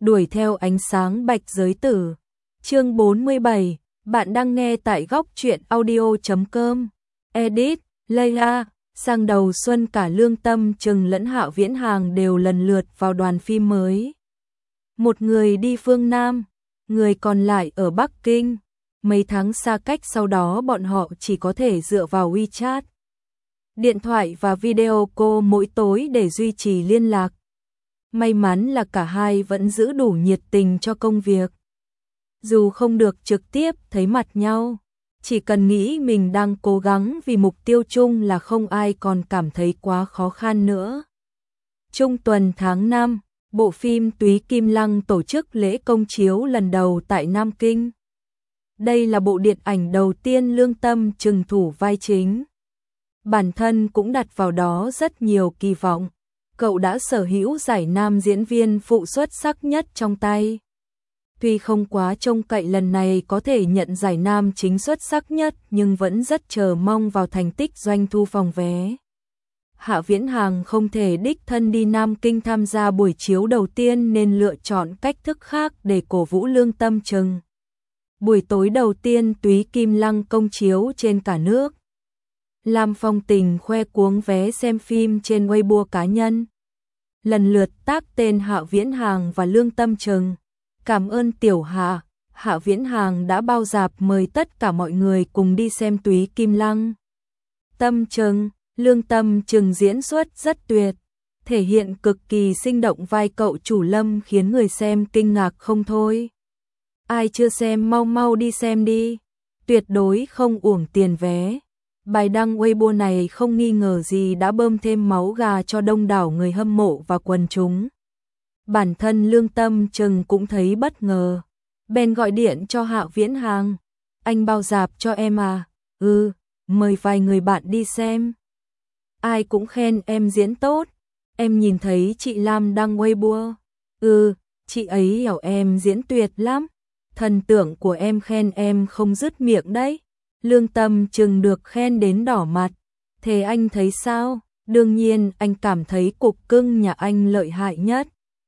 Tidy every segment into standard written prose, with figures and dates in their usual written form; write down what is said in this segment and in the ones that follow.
đuổi theo ánh sáng bạch giới tử. Chương 47, bạn đang nghe tại góc truyện audio.com. Edit, Layla. Sang đầu xuân cả Lương Tâm Trừng lẫn Hạ Viễn Hàng đều lần lượt vào đoàn phim mới. Một người đi phương Nam, người còn lại ở Bắc Kinh. Mấy tháng xa cách sau đó bọn họ chỉ có thể dựa vào WeChat, điện thoại và video call mỗi tối để duy trì liên lạc. May mắn là cả hai vẫn giữ đủ nhiệt tình cho công việc. Dù không được trực tiếp thấy mặt nhau, chỉ cần nghĩ mình đang cố gắng vì mục tiêu chung là không ai còn cảm thấy quá khó khăn nữa. Trung tuần tháng 5, bộ phim Túy Kim Lăng tổ chức lễ công chiếu lần đầu tại Nam Kinh. Đây là bộ điện ảnh đầu tiên Lương Tâm Trừng thủ vai chính. Bản thân cũng đặt vào đó rất nhiều kỳ vọng. Cậu đã sở hữu giải nam diễn viên phụ xuất sắc nhất trong tay. Tuy không quá trông cậy lần này có thể nhận giải nam chính xuất sắc nhất nhưng vẫn rất chờ mong vào thành tích doanh thu phòng vé. Hạ Viễn Hàng không thể đích thân đi Nam Kinh tham gia buổi chiếu đầu tiên nên lựa chọn cách thức khác để cổ vũ Lương Tâm Trừng. Buổi tối đầu tiên Túy Kim Lăng công chiếu trên cả nước. Lam Phong Tình khoe cuống vé xem phim trên Weibo cá nhân. Lần lượt tag tên Hạ Viễn Hàng và Lương Tâm Trừng. Cảm ơn Tiểu Hạ, Hạ Viễn Hàng đã bao dạp mời tất cả mọi người cùng đi xem Túy Kim Lăng. Tâm Trừng, Lương Tâm Trừng diễn xuất rất tuyệt, thể hiện cực kỳ sinh động vai cậu chủ Lâm khiến người xem kinh ngạc không thôi. Ai chưa xem mau mau đi xem đi, tuyệt đối không uổng tiền vé. Bài đăng Weibo này không nghi ngờ gì đã bơm thêm máu gà cho đông đảo người hâm mộ và quần chúng. Bản thân Lương Tâm Trừng cũng thấy bất ngờ, bèn gọi điện cho Hạ Viễn Hàng. Anh bao dạp cho em à? Mời vài người bạn đi xem. Ai cũng khen em diễn tốt. Em nhìn thấy chị Lam đăng Weibo. Chị ấy hiểu em diễn tuyệt lắm. Thần tượng của em khen em không dứt miệng đấy. Lương Tâm Trừng được khen đến đỏ mặt. Thế anh thấy sao? Đương nhiên anh cảm thấy cục cưng nhà anh lợi hại nhất.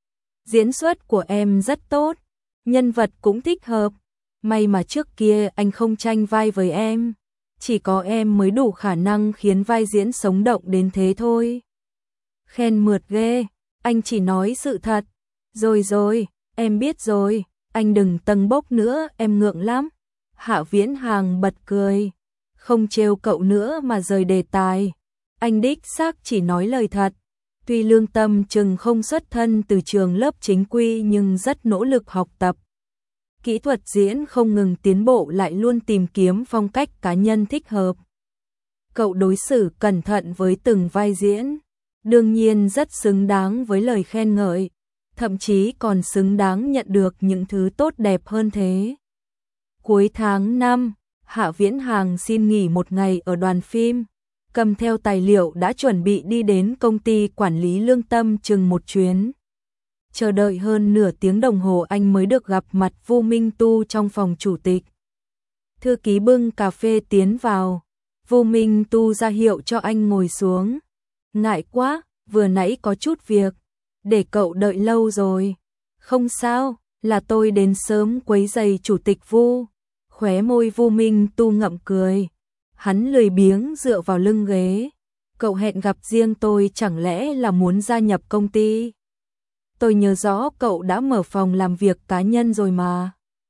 Diễn xuất của em rất tốt, nhân vật cũng thích hợp. May mà trước kia anh không tranh vai với em. Chỉ có em mới đủ khả năng khiến vai diễn sống động đến thế thôi. Khen mượt ghê, anh chỉ nói sự thật. Rồi, em biết rồi, anh đừng tâng bốc nữa, em ngượng lắm. Hạ Viễn Hàng bật cười, không trêu cậu nữa mà rời đề tài. Anh đích xác chỉ nói lời thật. Tuy Lương Tâm Trừng không xuất thân từ trường lớp chính quy nhưng rất nỗ lực học tập. Kỹ thuật diễn không ngừng tiến bộ lại luôn tìm kiếm phong cách cá nhân thích hợp. Cậu đối xử cẩn thận với từng vai diễn, đương nhiên rất xứng đáng với lời khen ngợi, thậm chí còn xứng đáng nhận được những thứ tốt đẹp hơn thế. Cuối tháng 5, Hạ Viễn Hàng xin nghỉ một ngày ở đoàn phim, cầm theo tài liệu đã chuẩn bị đi đến công ty quản lý Lương Tâm Trừng một chuyến. Chờ đợi hơn nửa tiếng đồng hồ anh mới được gặp mặt Vu Minh Tu trong phòng chủ tịch. Thư ký bưng cà phê tiến vào, Vu Minh Tu ra hiệu cho anh ngồi xuống. Ngại quá, vừa nãy có chút việc, để cậu đợi lâu rồi. Không sao, là tôi đến sớm quấy rầy chủ tịch Vu. Khóe môi Vu Minh Tu ngậm cười. Hắn lười biếng dựa vào lưng ghế. Cậu hẹn gặp riêng tôi chẳng lẽ là muốn gia nhập công ty? Tôi nhớ rõ cậu đã mở phòng làm việc cá nhân rồi mà.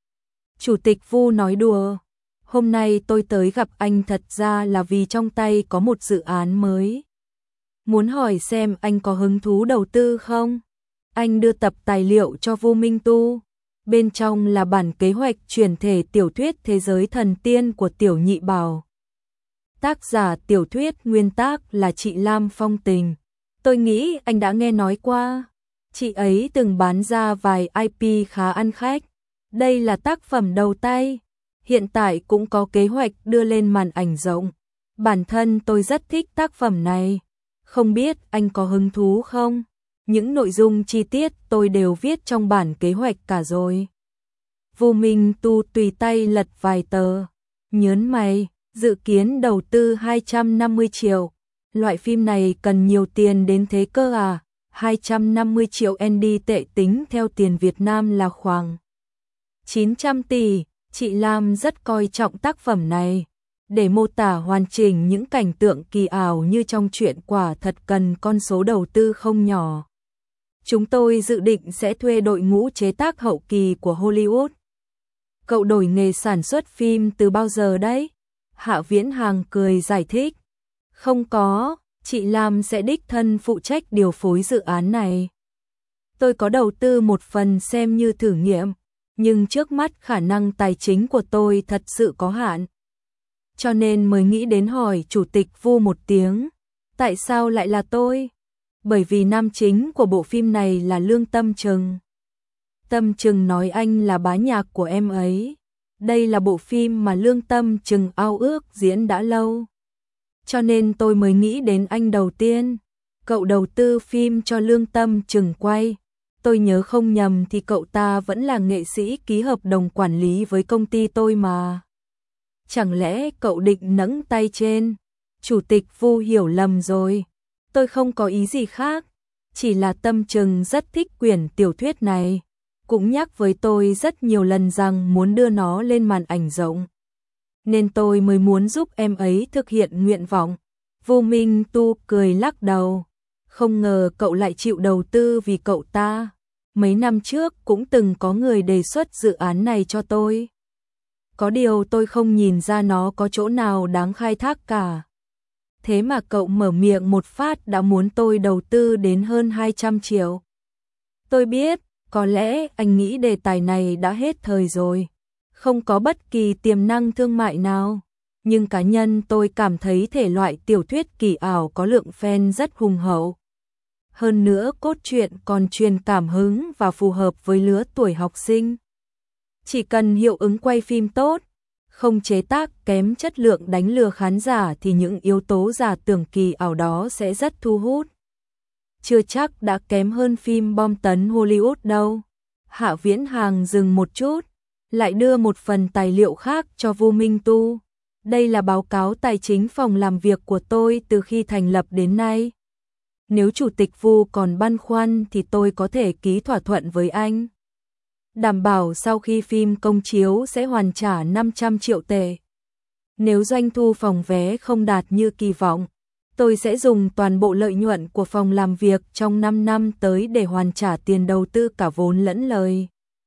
Chủ tịch Vu nói đùa. Hôm nay tôi tới gặp anh thật ra là vì trong tay có một dự án mới. Muốn hỏi xem anh có hứng thú đầu tư không? Anh đưa tập tài liệu cho Vu Minh Tu. Bên trong là bản kế hoạch chuyển thể tiểu thuyết Thế giới thần tiên của Tiểu Nhị Bảo. Tác giả tiểu thuyết nguyên tác là chị Lam Phong Tình. Tôi nghĩ anh đã nghe nói qua. Chị ấy từng bán ra vài IP khá ăn khách. Đây là tác phẩm đầu tay. Hiện tại cũng có kế hoạch đưa lên màn ảnh rộng. Bản thân tôi rất thích tác phẩm này. Không biết anh có hứng thú không? Những nội dung chi tiết tôi đều viết trong bản kế hoạch cả rồi. Vu Minh Tu tùy tay lật vài tờ. Nhớn mày, dự kiến đầu tư 250 triệu. Loại phim này cần nhiều tiền đến thế cơ à? 250 triệu ND tệ tính theo tiền Việt Nam là khoảng 900 tỷ. Chị Lam rất coi trọng tác phẩm này. Để mô tả hoàn chỉnh những cảnh tượng kỳ ảo như trong truyện quả thật cần con số đầu tư không nhỏ. Chúng tôi dự định sẽ thuê đội ngũ chế tác hậu kỳ của Hollywood. Cậu đổi nghề sản xuất phim từ bao giờ đấy? Hạ Viễn Hàng cười giải thích. Không có, chị Lam sẽ đích thân phụ trách điều phối dự án này. Tôi có đầu tư một phần xem như thử nghiệm, nhưng trước mắt khả năng tài chính của tôi thật sự có hạn. Cho nên mới nghĩ đến hỏi chủ tịch Vu một tiếng. Tại sao lại là tôi? Bởi vì nam chính của bộ phim này là Lương Tâm Trừng. Tâm Trừng nói anh là bá nhạc của em ấy. Đây là bộ phim mà Lương Tâm Trừng ao ước diễn đã lâu. Cho nên tôi mới nghĩ đến anh đầu tiên. Cậu đầu tư phim cho Lương Tâm Trừng quay. Tôi nhớ không nhầm thì cậu ta vẫn là nghệ sĩ ký hợp đồng quản lý với công ty tôi mà. Chẳng lẽ cậu định nẫng tay trên? Chủ tịch Vu hiểu lầm rồi. Tôi không có ý gì khác. Chỉ là Tâm Trừng rất thích quyển tiểu thuyết này. Cũng nhắc với tôi rất nhiều lần rằng muốn đưa nó lên màn ảnh rộng. Nên tôi mới muốn giúp em ấy thực hiện nguyện vọng. Vu Minh Tu cười lắc đầu. Không ngờ cậu lại chịu đầu tư vì cậu ta. Mấy năm trước cũng từng có người đề xuất dự án này cho tôi. Có điều tôi không nhìn ra nó có chỗ nào đáng khai thác cả. Thế mà cậu mở miệng một phát đã muốn tôi đầu tư đến hơn 200 triệu. Tôi biết, có lẽ anh nghĩ đề tài này đã hết thời rồi. Không có bất kỳ tiềm năng thương mại nào. Nhưng cá nhân tôi cảm thấy thể loại tiểu thuyết kỳ ảo có lượng fan rất hùng hậu. Hơn nữa cốt truyện còn truyền cảm hứng và phù hợp với lứa tuổi học sinh. Chỉ cần hiệu ứng quay phim tốt, không chế tác kém chất lượng đánh lừa khán giả thì những yếu tố giả tưởng kỳ ảo đó sẽ rất thu hút. Chưa chắc đã kém hơn phim bom tấn Hollywood đâu. Hạ Viễn Hàng dừng một chút, lại đưa một phần tài liệu khác cho Vu Minh Tu. Đây là báo cáo tài chính phòng làm việc của tôi từ khi thành lập đến nay. Nếu chủ tịch Vu còn băn khoăn thì tôi có thể ký thỏa thuận với anh. Đảm bảo sau khi phim công chiếu sẽ hoàn trả 500 triệu tệ. Nếu doanh thu phòng vé không đạt như kỳ vọng, tôi sẽ dùng toàn bộ lợi nhuận của phòng làm việc trong 5 năm tới để hoàn trả tiền đầu tư cả vốn lẫn lời.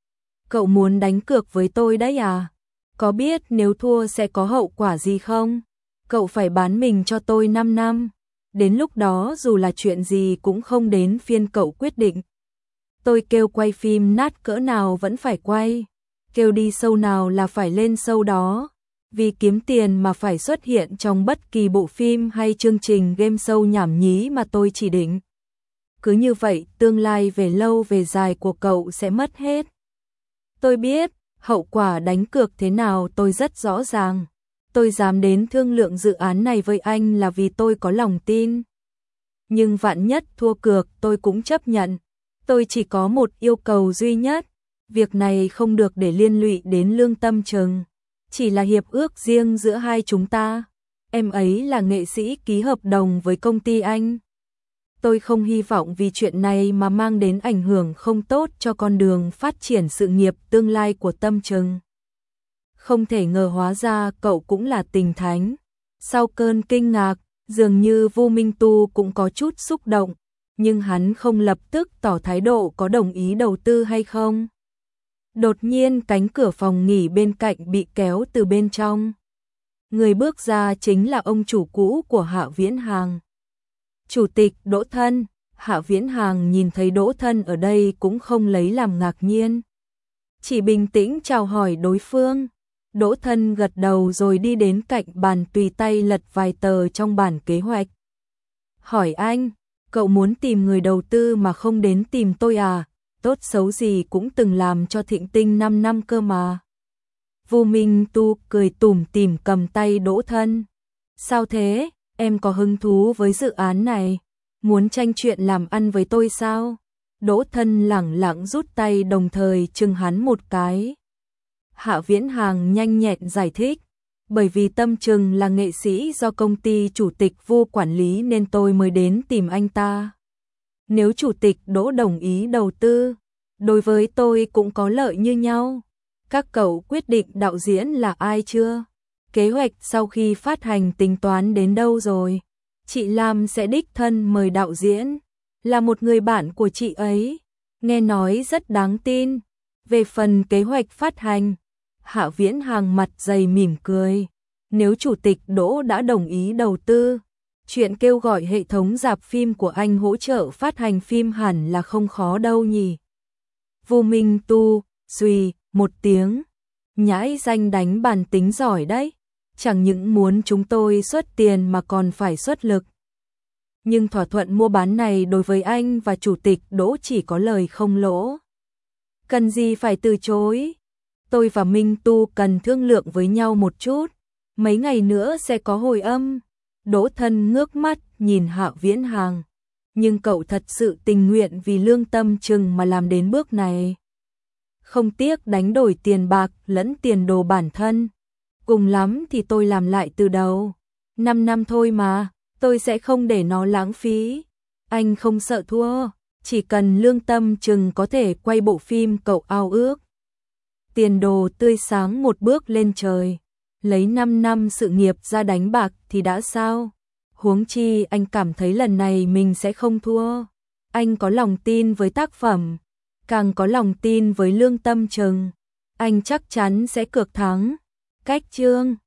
Cậu muốn đánh cược với tôi đấy à? Có biết nếu thua sẽ có hậu quả gì không? Cậu phải bán mình cho tôi 5 năm. Đến lúc đó dù là chuyện gì cũng không đến phiên cậu quyết định. Tôi kêu quay phim nát cỡ nào vẫn phải quay. Kêu đi show nào là phải lên show đó. Vì kiếm tiền mà phải xuất hiện trong bất kỳ bộ phim hay chương trình game show nhảm nhí mà tôi chỉ định. Cứ như vậy tương lai về lâu về dài của cậu sẽ mất hết. Tôi biết, hậu quả đánh cược thế nào tôi rất rõ ràng. Tôi dám đến thương lượng dự án này với anh là vì tôi có lòng tin. Nhưng vạn nhất thua cược tôi cũng chấp nhận. Tôi chỉ có một yêu cầu duy nhất. Việc này không được để liên lụy đến Lương Tâm Trừng. Chỉ là hiệp ước riêng giữa hai chúng ta. Em ấy là nghệ sĩ ký hợp đồng với công ty anh. Tôi không hy vọng vì chuyện này mà mang đến ảnh hưởng không tốt cho con đường phát triển sự nghiệp tương lai của Tâm Trừng. Không thể ngờ hóa ra cậu cũng là tình thánh. Sau cơn kinh ngạc, dường như Vu Minh Tu cũng có chút xúc động, nhưng hắn không lập tức tỏ thái độ có đồng ý đầu tư hay không. Đột nhiên cánh cửa phòng nghỉ bên cạnh bị kéo từ bên trong. Người bước ra chính là ông chủ cũ của Hạ Viễn Hàng. Chủ tịch Đỗ Thân. Hạ Viễn Hàng nhìn thấy Đỗ Thân ở đây cũng không lấy làm ngạc nhiên. Chỉ bình tĩnh chào hỏi đối phương. Đỗ Thân gật đầu rồi đi đến cạnh bàn tùy tay lật vài tờ trong bản kế hoạch. Hỏi anh, cậu muốn tìm người đầu tư mà không đến tìm tôi à? Tốt xấu gì cũng từng làm cho Thịnh Tinh 5 năm cơ mà. Vu Minh Tu cười tủm tỉm cầm tay Đỗ Thân. Sao thế, em có hứng thú với dự án này? Muốn tranh chuyện làm ăn với tôi sao? Đỗ Thân lẳng lặng rút tay đồng thời chừng hắn một cái. Hạ Viễn Hàng nhanh nhẹn giải thích. Bởi vì Tâm Trừng là nghệ sĩ do công ty chủ tịch Vu quản lý nên tôi mới đến tìm anh ta. Nếu chủ tịch Đỗ đồng ý đầu tư, đối với tôi cũng có lợi như nhau. Các cậu quyết định đạo diễn là ai chưa? Kế hoạch sau khi phát hành tính toán đến đâu rồi? Chị Lam sẽ đích thân mời đạo diễn, là một người bạn của chị ấy, nghe nói rất đáng tin. Về phần kế hoạch phát hành, Hạ Viễn Hàng mặt dày mỉm cười. Nếu chủ tịch Đỗ đã đồng ý đầu tư, chuyện kêu gọi hệ thống rạp phim của anh hỗ trợ phát hành phim hẳn là không khó đâu nhỉ. Vu Minh Tu, suy, một tiếng. Nhãi danh đánh bàn tính giỏi đấy. Chẳng những muốn chúng tôi xuất tiền mà còn phải xuất lực. Nhưng thỏa thuận mua bán này đối với anh và chủ tịch Đỗ chỉ có lời không lỗ. Cần gì phải từ chối. Tôi và Minh Tu cần thương lượng với nhau một chút. Mấy ngày nữa sẽ có hồi âm. Đỗ Thân ngước mắt nhìn Hạ Viễn Hàng. Nhưng cậu thật sự tình nguyện vì lương tâm chừng mà làm đến bước này. Không tiếc đánh đổi tiền bạc lẫn tiền đồ bản thân. Cùng lắm thì tôi làm lại từ đầu. 5 năm thôi mà, tôi sẽ không để nó lãng phí. Anh không sợ thua, chỉ cần lương tâm chừng có thể quay bộ phim cậu ao ước. Tiền đồ tươi sáng một bước lên trời. Lấy 5 năm sự nghiệp ra đánh bạc thì đã sao? Huống chi anh cảm thấy lần này mình sẽ không thua. Anh có lòng tin với tác phẩm, càng có lòng tin với lương tâm chừng. Anh chắc chắn sẽ cược thắng. Cách chương